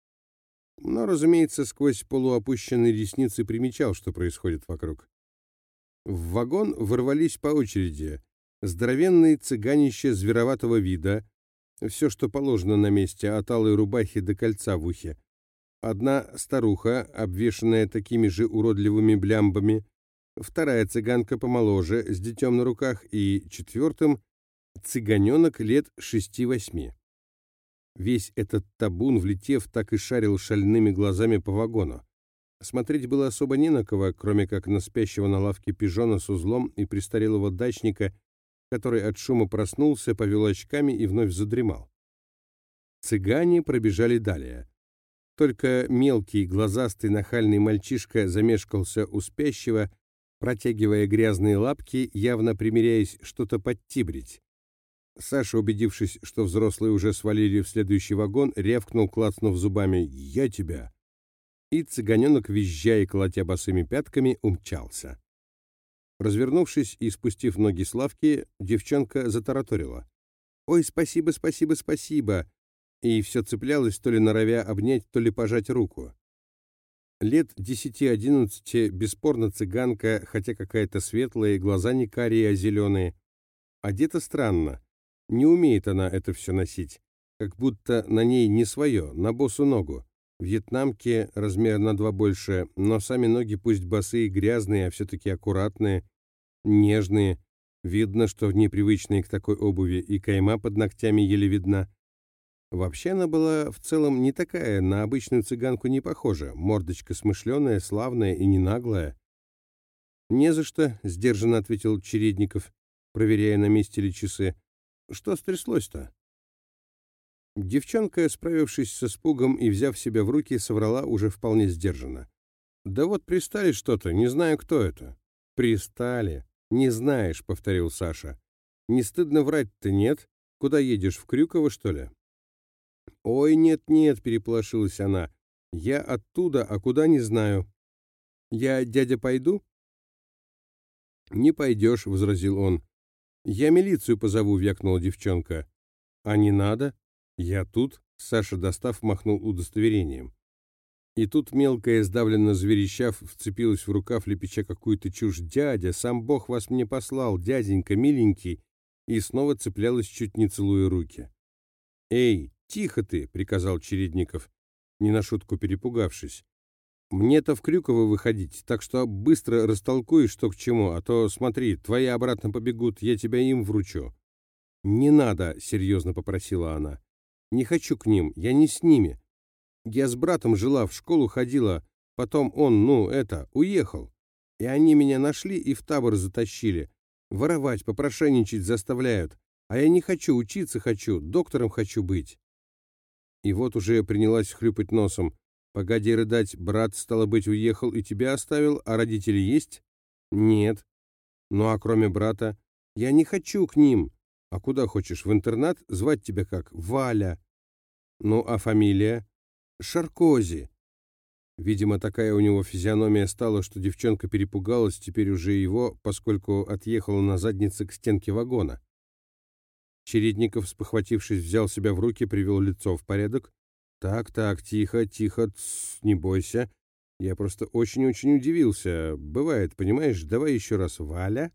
Но, разумеется, сквозь полуопущенные ресницы примечал, что происходит вокруг. В вагон ворвались по очереди здоровенные цыганища звероватого вида, все, что положено на месте, от алой рубахи до кольца в ухе. Одна старуха, обвешанная такими же уродливыми блямбами, вторая цыганка помоложе, с детем на руках, и четвертым — цыганенок лет шести-восьми. Весь этот табун, влетев, так и шарил шальными глазами по вагону. Смотреть было особо не на кого, кроме как на спящего на лавке пижона с узлом и престарелого дачника, который от шума проснулся, повел очками и вновь задремал. Цыгане пробежали далее. Только мелкий, глазастый, нахальный мальчишка замешкался у спящего, протягивая грязные лапки, явно примеряясь что-то подтибрить. Саша, убедившись, что взрослые уже свалили в следующий вагон, рявкнул, клацнув зубами: «Я тебя!» И цыганенок, визжая и колотя босыми пятками, умчался. Развернувшись и спустив ноги с лавки, девчонка затараторила. «Ой, спасибо, спасибо, спасибо!» И все цеплялась, то ли норовя обнять, то ли пожать руку. Лет десяти-одиннадцати, бесспорно цыганка, хотя какая-то светлая, глаза не карие, а зеленые. Одета странно. Не умеет она это все носить. Как будто на ней не свое, на босу ногу. Вьетнамки размер на два больше, но сами ноги пусть босые, грязные, а все-таки аккуратные, нежные. Видно, что непривычные к такой обуви, и кайма под ногтями еле видна. Вообще она была в целом не такая, на обычную цыганку не похожа. Мордочка смышленая, славная и не наглая. «Не за что», — сдержанно ответил Чередников, проверяя, на месте ли часы. «Что стряслось-то?» Девчонка, справившись с испугом и взяв себя в руки, соврала уже вполне сдержанно. «Да вот пристали что-то, не знаю, кто это». «Пристали? Не знаешь», — повторил Саша. «Не стыдно врать-то, нет? Куда едешь, в Крюково, что ли?» «Ой, нет-нет», — переполошилась она. «Я оттуда, а куда не знаю». «Я, дядя, пойду?» «Не пойдешь», — возразил он. «Я милицию позову», — вякнула девчонка. «А не надо. Я тут», — Саша, достав, махнул удостоверением. И тут мелкая, сдавленно зверещав, вцепилась в рукав, лепеча какую-то чушь. «Дядя, сам Бог вас мне послал, дяденька, миленький», и снова цеплялась, чуть не целуя руки. «Эй, тихо ты», — приказал Чередников, не на шутку перепугавшись. «Мне-то в Крюково выходить, так что быстро растолкуй, что к чему, а то, смотри, твои обратно побегут, я тебя им вручу». «Не надо», — серьезно попросила она. «Не хочу к ним, я не с ними. Я с братом жила, в школу ходила, потом он, ну, это, уехал. И они меня нашли и в табор затащили. Воровать, попрошайничать заставляют. А я не хочу, учиться хочу, доктором хочу быть». И вот уже принялась хлюпать носом. «Погоди рыдать, брат, стало быть, уехал и тебя оставил, а родители есть?» «Нет». «Ну а кроме брата?» «Я не хочу к ним». «А куда хочешь, в интернат? Звать тебя как?» «Валя». «Ну а фамилия?» «Шаркози». Видимо, такая у него физиономия стала, что девчонка перепугалась теперь уже его, поскольку отъехала на заднице к стенке вагона. Чередников, спохватившись, взял себя в руки, привел лицо в порядок. «Так, так, тихо, тихо, тс, не бойся. Я просто очень-очень удивился. Бывает, понимаешь, давай еще раз. Валя?»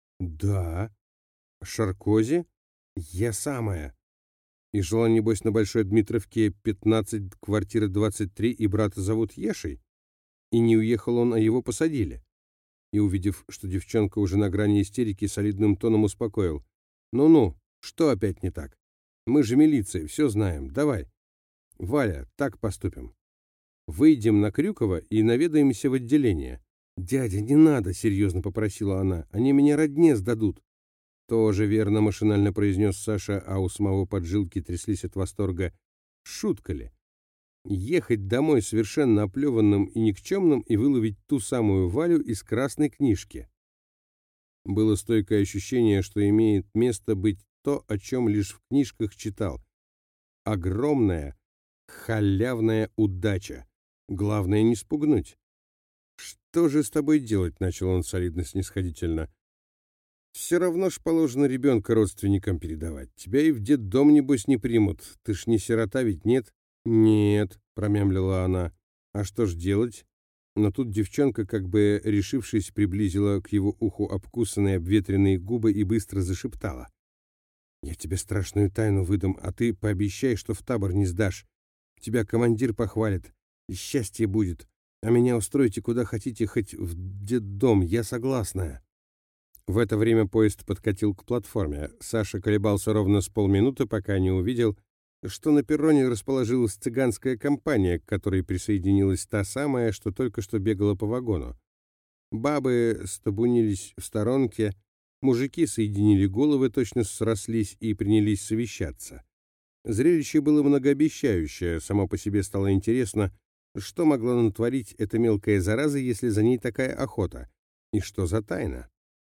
«Да». «Шаркози?» «Я самая». «И жила, небось, на Большой Дмитровке, пятнадцать, квартира двадцать три, и брата зовут Ешей? И не уехал он, а его посадили?» И, увидев, что девчонка уже на грани истерики, солидным тоном успокоил. «Ну-ну, что опять не так? Мы же милиция, все знаем. Давай. Валя, так поступим. Выйдем на Крюково и наведаемся в отделение». «Дядя, не надо», — серьезно попросила она. «Они меня родне сдадут». «Тоже верно», — машинально произнес Саша, а у самого поджилки тряслись от восторга. «Шутка ли? Ехать домой совершенно оплеванным и никчемным и выловить ту самую Валю из красной книжки». Было стойкое ощущение, что имеет место быть то, о чем лишь в книжках читал. Огромная, халявная удача. Главное не спугнуть. «Что же с тобой делать?» — начал он солидно снисходительно. «Все равно ж положено ребенка родственникам передавать. Тебя и в детдом, небось, не примут. Ты ж не сирота, ведь нет?» «Нет», — промямлила она. «А что ж делать?» Но тут девчонка, как бы решившись, приблизила к его уху обкусанные обветренные губы и быстро зашептала. «Я тебе страшную тайну выдам, а ты пообещай, что в табор не сдашь. Тебя командир похвалит, и счастье будет. А меня устройте куда хотите, хоть в детдом, я согласная». В это время поезд подкатил к платформе. Саша колебался ровно с полминуты, пока не увидел, что на перроне расположилась цыганская компания, к которой присоединилась та самая, что только что бегала по вагону. Бабы стабунились в сторонке, мужики соединили головы, точно срослись и принялись совещаться. Зрелище было многообещающее, само по себе стало интересно, что могла натворить эта мелкая зараза, если за ней такая охота, и что за тайна.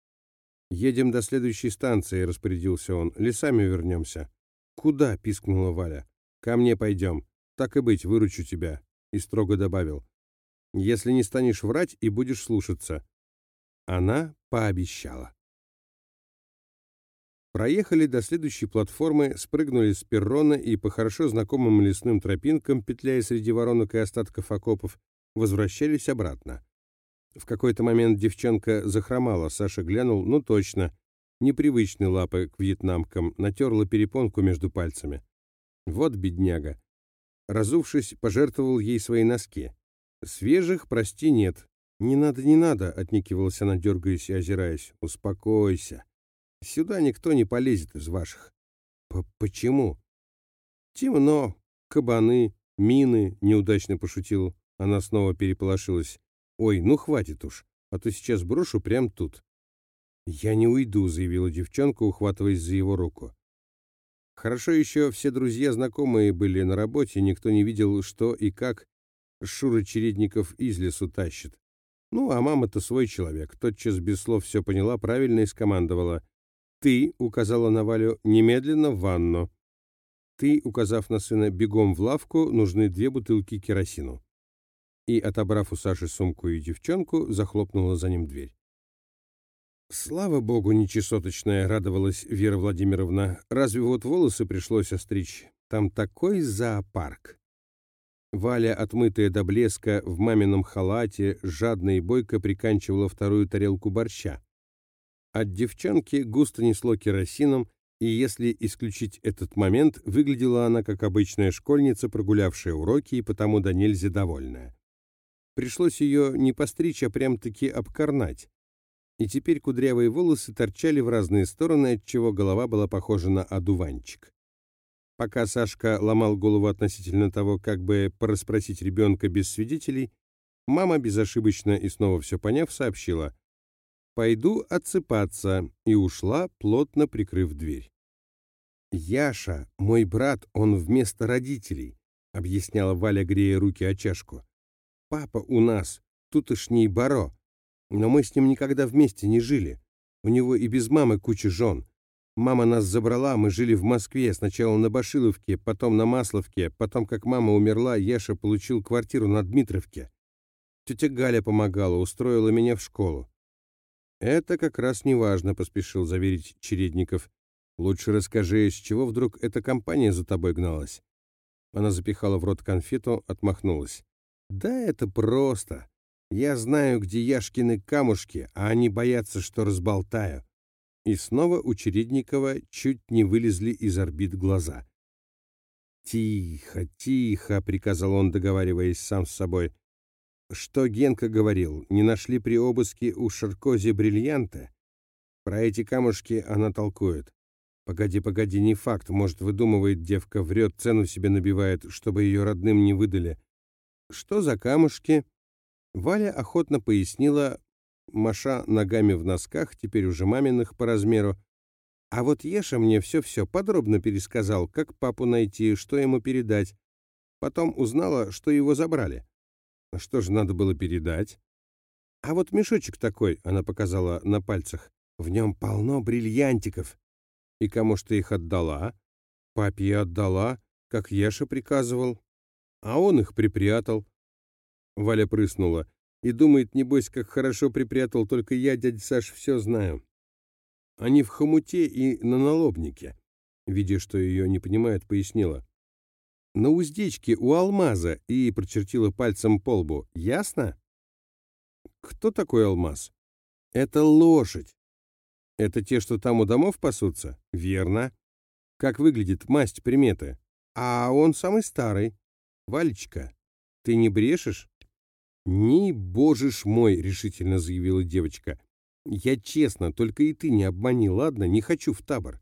«Едем до следующей станции», — распорядился он. «Лесами вернемся». «Куда?» — пискнула Валя. «Ко мне пойдем. Так и быть, выручу тебя». И строго добавил. «Если не станешь врать и будешь слушаться». Она пообещала. Проехали до следующей платформы, спрыгнули с перрона и по хорошо знакомым лесным тропинкам, петляя среди воронок и остатков окопов, возвращались обратно. В какой-то момент девчонка захромала, Саша глянул, ну точно, непривычной лапы к вьетнамкам, натерла перепонку между пальцами. Вот бедняга. Разувшись, пожертвовал ей свои носки. Свежих, прости, нет. Не надо, не надо, отникивалась она, дергаясь и озираясь. Успокойся. Сюда никто не полезет из ваших. П Почему? Темно, кабаны, мины, неудачно пошутил. Она снова переполошилась. Ой, ну хватит уж, а то сейчас брошу прямо тут. Я не уйду, заявила девчонка, ухватываясь за его руку. Хорошо еще все друзья знакомые были на работе, никто не видел, что и как Шура Чередников из лесу тащит. Ну, а мама-то свой человек, тотчас без слов все поняла, правильно и скомандовала. «Ты», — указала на Валю, — «немедленно в ванну». «Ты», — указав на сына, — «бегом в лавку, нужны две бутылки керосину». И, отобрав у Саши сумку и девчонку, захлопнула за ним дверь. «Слава богу, нечесоточная», — радовалась Вера Владимировна. «Разве вот волосы пришлось остричь? Там такой зоопарк». Валя, отмытая до блеска, в мамином халате, жадно и бойко приканчивала вторую тарелку борща. От девчонки густо несло керосином, и если исключить этот момент, выглядела она как обычная школьница, прогулявшая уроки и потому до нельзя довольная. Пришлось ее не постричь, а прям-таки обкорнать. И теперь кудрявые волосы торчали в разные стороны, отчего голова была похожа на одуванчик. Пока Сашка ломал голову относительно того, как бы порасспросить ребенка без свидетелей, мама, безошибочно и снова все поняв, сообщила: «Пойду отсыпаться», и ушла, плотно прикрыв дверь. «Яша, мой брат, он вместо родителей», — объясняла Валя, грея руки о чашку. «Папа у нас тутошний баро, но мы с ним никогда вместе не жили. У него и без мамы куча жен. Мама нас забрала, мы жили в Москве, сначала на Башиловке, потом на Масловке, потом, как мама умерла, Яша получил квартиру на Дмитровке. Тетя Галя помогала, устроила меня в школу». «Это как раз не важно», — поспешил заверить Чередников. «Лучше расскажи, с чего вдруг эта компания за тобой гналась?» Она запихала в рот конфету, отмахнулась. «Да это просто. Я знаю, где Яшкины камушки, а они боятся, что разболтаю». И снова у Чередникова чуть не вылезли из орбит глаза. «Тихо, тихо», — приказал он, договариваясь сам с собой. «Что Генка говорил, не нашли при обыске у Шаркози бриллианта? Про эти камушки она толкует. Погоди, погоди, не факт, может, выдумывает девка, врет, цену себе набивает, чтобы ее родным не выдали. Что за камушки?» Валя охотно пояснила, маша ногами в носках, теперь уже маминых по размеру. «А вот Еша мне все-все подробно пересказал, как папу найти, что ему передать. Потом узнала, что его забрали». «Что же надо было передать?» «А вот мешочек такой», — она показала на пальцах, — «в нем полно бриллиантиков». «И кому ж ты их отдала?» «Папе отдала, как Еша приказывал. А он их припрятал». Валя прыснула. «И думает, небось, как хорошо припрятал, только я, дядя Саш, все знаю. Они в хомуте и на налобнике». Видя, что ее не понимает, пояснила. «На уздечке у алмаза», и прочертила пальцем по лбу. «Ясно?» «Кто такой алмаз?» «Это лошадь». «Это те, что там у домов пасутся?» «Верно». «Как выглядит масть, приметы?» «А он самый старый». «Валечка, ты не брешешь?» «Не, боже ж мой», — решительно заявила девочка. «Я честно, только и ты не обмани, ладно? Не хочу в табор».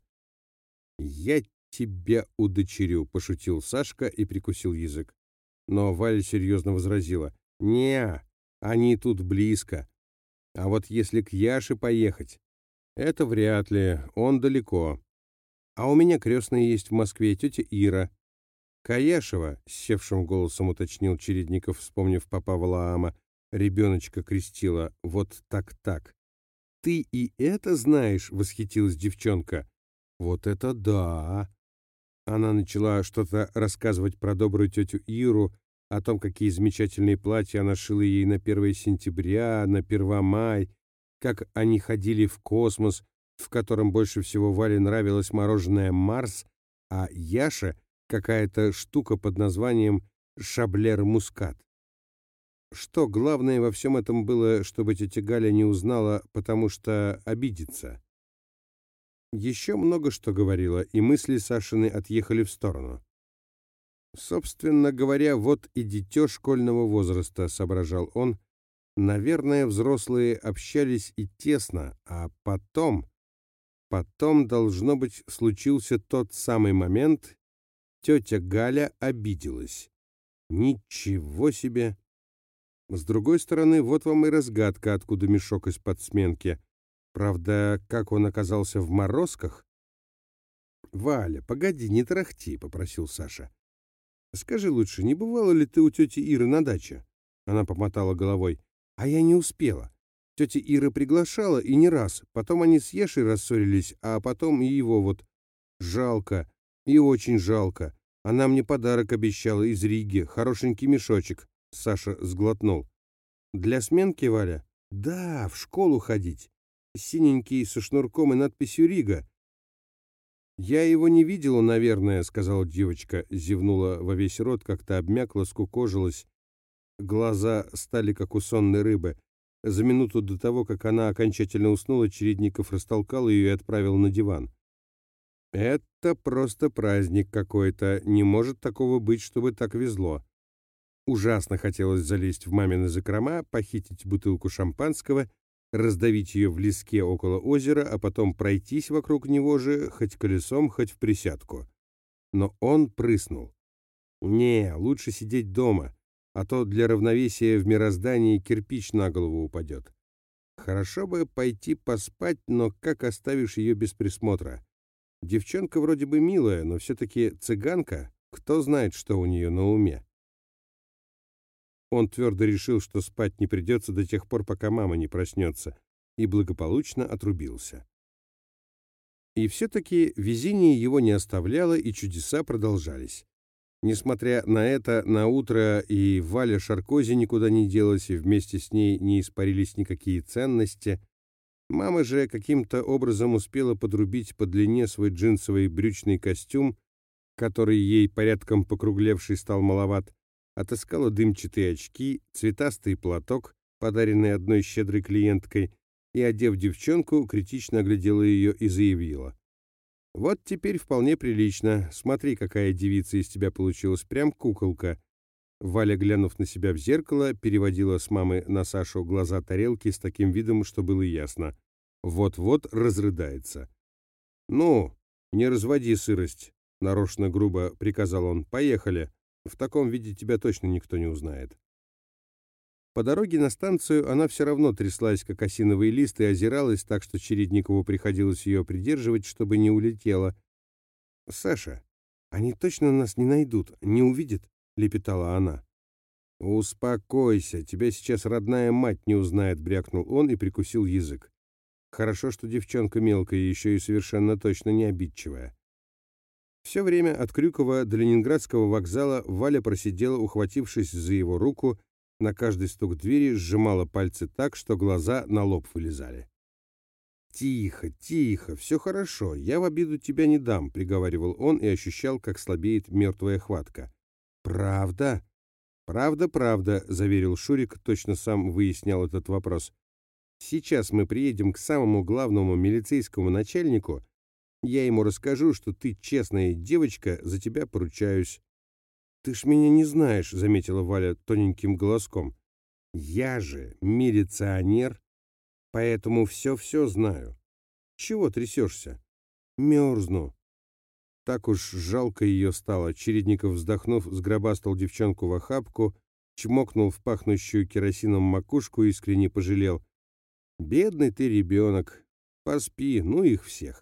«Я тебя удочерю», — пошутил Сашка и прикусил язык. Но Валя серьезно возразила. «Не, они тут близко. А вот если к Яше поехать, это вряд ли, он далеко. А у меня крестная есть в Москве, тетя Ира». «Каяшева», — севшим голосом уточнил Чередников, вспомнив папа Валаама, ребеночка крестила, вот так-так. «Ты и это знаешь?» — восхитилась девчонка. «Вот это да!» Она начала что-то рассказывать про добрую тетю Иру, о том, какие замечательные платья она шила ей на первое сентября, на первомай. как они ходили в космос, в котором больше всего Вале нравилось мороженое «Марс», а Яше какая-то штука под названием «Шаблер-мускат». Что главное во всем этом было, чтобы тетя Галя не узнала, потому что обидится. Еще много что говорила, и мысли Сашины отъехали в сторону. «Собственно говоря, вот и дитё школьного возраста», — соображал он. «Наверное, взрослые общались и тесно, а потом... Потом, должно быть, случился тот самый момент, тетя Галя обиделась. Ничего себе!» С другой стороны, вот вам и разгадка, откуда мешок из-под сменки. Правда, как он оказался в морозках? «Валя, погоди, не тарахти», — попросил Саша. «Скажи лучше, не бывало ли ты у тети Иры на даче?» Она помотала головой. «А я не успела. Тетя Ира приглашала, и не раз. Потом они с Яшей рассорились, а потом и его вот. Жалко, и очень жалко. Она мне подарок обещала из Риги, хорошенький мешочек». Саша сглотнул. «Для сменки, Валя?» «Да, в школу ходить. Синенький, со шнурком и надписью «Рига». «Я его не видела, наверное», — сказала девочка, зевнула во весь рот, как-то обмякла, скукожилась. Глаза стали, как у сонной рыбы. За минуту до того, как она окончательно уснула, Чередников растолкал ее и отправил на диван. «Это просто праздник какой-то. Не может такого быть, чтобы так везло». Ужасно хотелось залезть в мамины закрома, похитить бутылку шампанского, раздавить ее в леске около озера, а потом пройтись вокруг него же, хоть колесом, хоть в присядку. Но он прыснул. «Не, лучше сидеть дома, а то для равновесия в мироздании кирпич на голову упадет. Хорошо бы пойти поспать, но как оставишь ее без присмотра? Девчонка вроде бы милая, но все-таки цыганка, кто знает, что у нее на уме». Он твердо решил, что спать не придется до тех пор, пока мама не проснется, и благополучно отрубился. И все-таки везение его не оставляло, и чудеса продолжались. Несмотря на это, на утро и Валя Шаркози никуда не делась, и вместе с ней не испарились никакие ценности. Мама же каким-то образом успела подрубить по длине свой джинсовый брючный костюм, который ей порядком покруглевший стал маловат, отыскала дымчатые очки, цветастый платок, подаренный одной щедрой клиенткой, и, одев девчонку, критично оглядела ее и заявила: «Вот теперь вполне прилично. Смотри, какая девица из тебя получилась, прям куколка». Валя, глянув на себя в зеркало, переводила с мамы на Сашу глаза тарелки с таким видом, что было ясно. Вот-вот разрыдается. «Ну, не разводи сырость», — нарочно грубо приказал он. «Поехали. В таком виде тебя точно никто не узнает». По дороге на станцию она все равно тряслась, как осиновый лист, и озиралась, так что Чередникову приходилось ее придерживать, чтобы не улетела. «Саша, они точно нас не найдут, не увидят?» — лепетала она. «Успокойся, тебя сейчас родная мать не узнает», — брякнул он и прикусил язык. Хорошо, что девчонка мелкая, еще и совершенно точно не обидчивая. Все время от Крюкова до Ленинградского вокзала Валя просидела, ухватившись за его руку, на каждый стук двери сжимала пальцы так, что глаза на лоб вылезали. «Тихо, тихо, все хорошо, я в обиду тебя не дам», — приговаривал он и ощущал, как слабеет мертвая хватка. «Правда?» «Правда, правда», — заверил Шурик, точно сам выяснял этот вопрос. «Сейчас мы приедем к самому главному милицейскому начальнику. Я ему расскажу, что ты честная девочка, за тебя поручаюсь». «Ты ж меня не знаешь», — заметила Валя тоненьким голоском. «Я же милиционер, поэтому все-все знаю. Чего трясешься?» «Мерзну». Так уж жалко ее стало. Чередников, вздохнув, сгробастал девчонку в охапку, чмокнул в пахнущую керосином макушку и искренне пожалел. «Бедный ты ребенок. Поспи, ну их всех».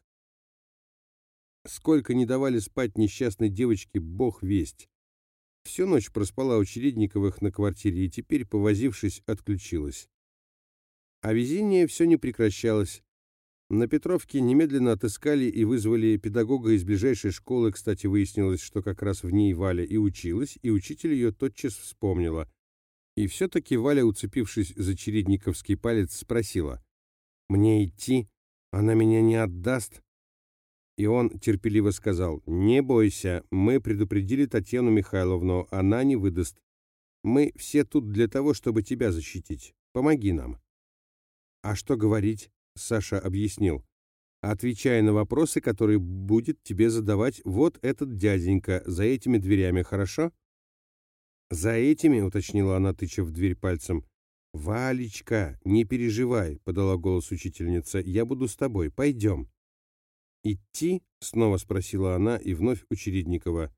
Сколько не давали спать несчастной девочке, бог весть. Всю ночь проспала у Чередниковых на квартире и теперь, повозившись, отключилась. А везение все не прекращалось. На Петровке немедленно отыскали и вызвали педагога из ближайшей школы. Кстати, выяснилось, что как раз в ней Валя и училась, и учитель ее тотчас вспомнила. И все-таки Валя, уцепившись за чередниковский палец, спросила: Мне идти? Она меня не отдаст?» И он терпеливо сказал: «Не бойся, мы предупредили Татьяну Михайловну, она не выдаст. Мы все тут для того, чтобы тебя защитить. Помоги нам». «А что говорить?» — Саша объяснил. «Отвечай на вопросы, которые будет тебе задавать вот этот дяденька за этими дверями, хорошо?» «За этими?» — уточнила она, тыча в дверь пальцем. «Валечка, не переживай», — подала голос учительница, — «я буду с тобой, пойдем». «Идти?» — снова спросила она, и вновь Учредникова.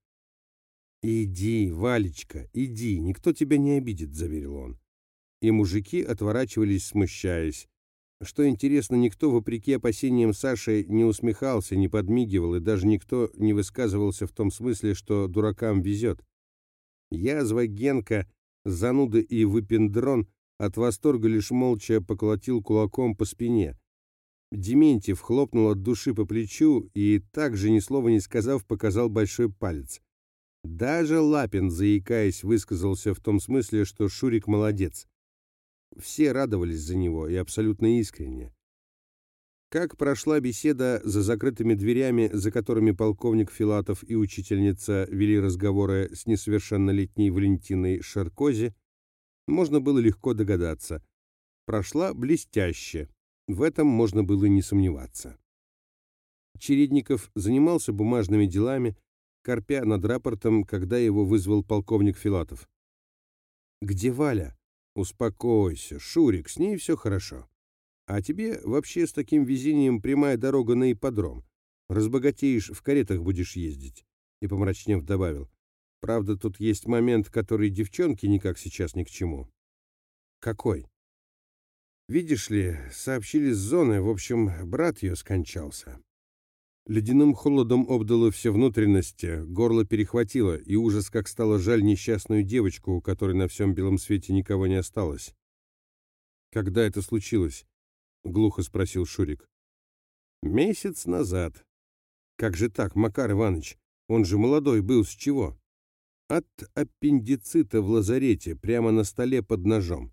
«Иди, Валечка, иди, никто тебя не обидит», — заверил он. И мужики отворачивались, смущаясь. Что интересно, никто, вопреки опасениям Саши, не усмехался, не подмигивал, и даже никто не высказывался в том смысле, что дуракам везет. Язва Генка, зануда и выпендрон от восторга лишь молча поколотил кулаком по спине. Дементьев хлопнул от души по плечу и, также ни слова не сказав, показал большой палец. Даже Лапин, заикаясь, высказался в том смысле, что Шурик молодец. Все радовались за него, и абсолютно искренне. Как прошла беседа за закрытыми дверями, за которыми полковник Филатов и учительница вели разговоры с несовершеннолетней Валентиной Шаркози, можно было легко догадаться. Прошла блестяще. В этом можно было не сомневаться. Чередников занимался бумажными делами, корпя над рапортом, когда его вызвал полковник Филатов. «Где Валя?» «Успокойся, Шурик, с ней все хорошо. А тебе вообще с таким везением прямая дорога на ипподром. Разбогатеешь, в каретах будешь ездить». И, помрачнев, добавил: «Правда, тут есть момент, который девчонке никак сейчас ни к чему». «Какой?» «Видишь ли, сообщили с зоны, в общем, брат ее скончался». Ледяным холодом обдало все внутренности, горло перехватило, и ужас, как стало жаль несчастную девочку, у которой на всем белом свете никого не осталось. «Когда это случилось?» — глухо спросил Шурик. «Месяц назад». «Как же так, Макар Иванович? Он же молодой был, с чего?» «От аппендицита в лазарете, прямо на столе под ножом».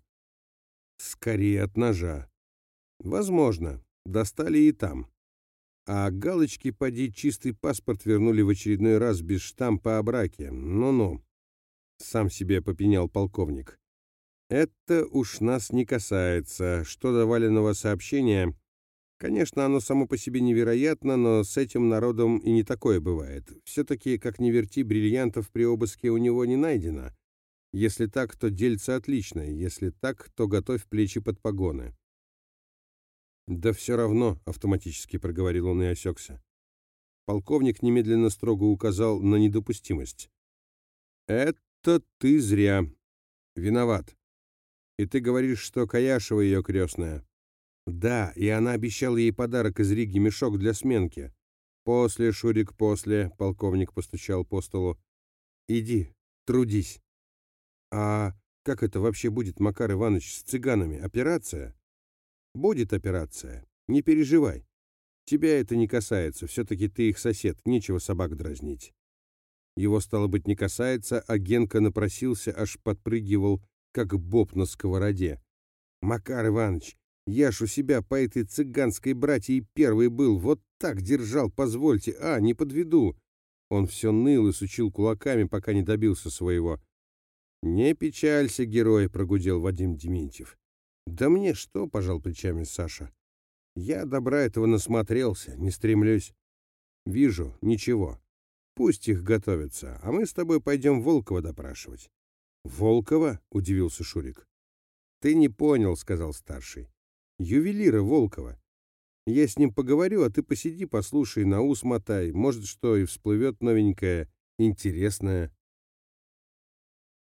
«Скорее от ножа». «Возможно. Достали и там. А галочки, поди, чистый паспорт вернули в очередной раз без штампа о браке. Ну-ну», — сам себе попенял полковник. «Это уж нас не касается. Что до Валеного сообщения? Конечно, оно само по себе невероятно, но с этим народом и не такое бывает. Все-таки, как ни верти, бриллиантов при обыске у него не найдено. Если так, то дельце отличное. Если так, то готовь плечи под погоны». «Да все равно», — автоматически проговорил он и осекся. Полковник немедленно строго указал на недопустимость. «Это ты зря. Виноват. И ты говоришь, что Каяшева ее крестная?» «Да, и она обещала ей подарок из Риги, мешок для сменки». «После, Шурик, после», — полковник постучал по столу. «Иди, трудись». «А как это вообще будет, Макар Иванович, с цыганами? Операция?» «Будет операция. Не переживай. Тебя это не касается, все-таки ты их сосед, нечего собак дразнить». Его, стало быть, не касается, а Генка напросился, аж подпрыгивал, как боб на сковороде. «Макар Иванович, я ж у себя по этой цыганской братье и первый был, вот так держал, позвольте, а, не подведу». Он все ныл и сучил кулаками, пока не добился своего. «Не печалься, герой», — прогудел Вадим Дементьев. «Да мне что?» — пожал плечами Саша. «Я добра этого насмотрелся, не стремлюсь. Вижу, ничего. Пусть их готовятся, а мы с тобой пойдем Волкова допрашивать». «Волкова?» — удивился Шурик. «Ты не понял», — сказал старший. «Ювелира Волкова. Я с ним поговорю, а ты посиди, послушай, на ус мотай. Может, что и всплывет новенькое, интересное».